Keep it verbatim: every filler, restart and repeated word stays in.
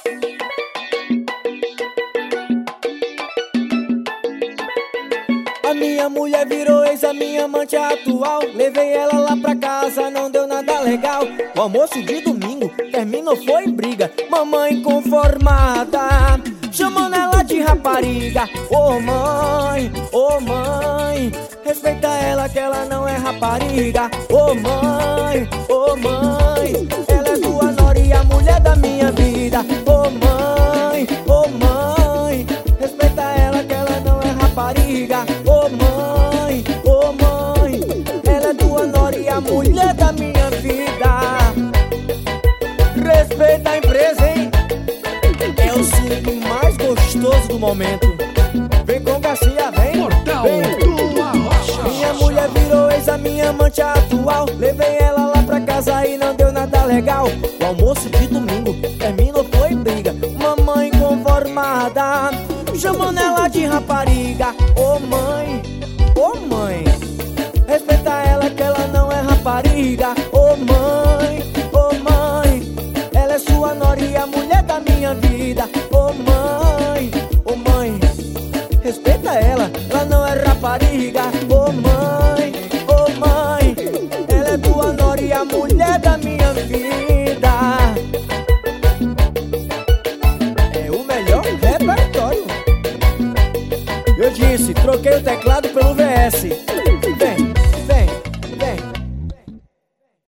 A minha mulher virou ex, a minha amante atual. Levei ela lá pra casa, não deu nada legal. O almoço de domingo terminou, foi briga. Mamãe conformada, chamando ela de rapariga. Ô mãe, ô mãe, respeita ela que ela não é rapariga. Ô mãe, ô mãe, ela é tua nora e a mulher da minha vida. Ô mãe, ô mãe, respeita ela que ela não é rapariga. Ô mãe, ô mãe, ela é tua nora e a mulher da minha vida. Respeita a empresa, hein? É o swing mais gostoso do momento. Vem com Garcia, vem, Portal vem. do Arrocha. Minha mulher virou ex, a minha amante atual. Levei ela lá pra casa e não deu nada legal. O almoço de domingo terminou, foi briga. Mamãe conformada, chamando ela de rapariga. Ô mãe, ô mãe, respeita ela que ela não é rapariga. Ô mãe, ô mãe, ela é sua nora e a mulher da minha vida. Ô mãe, ô mãe, respeita ela, ela não é rapariga. Ô mãe.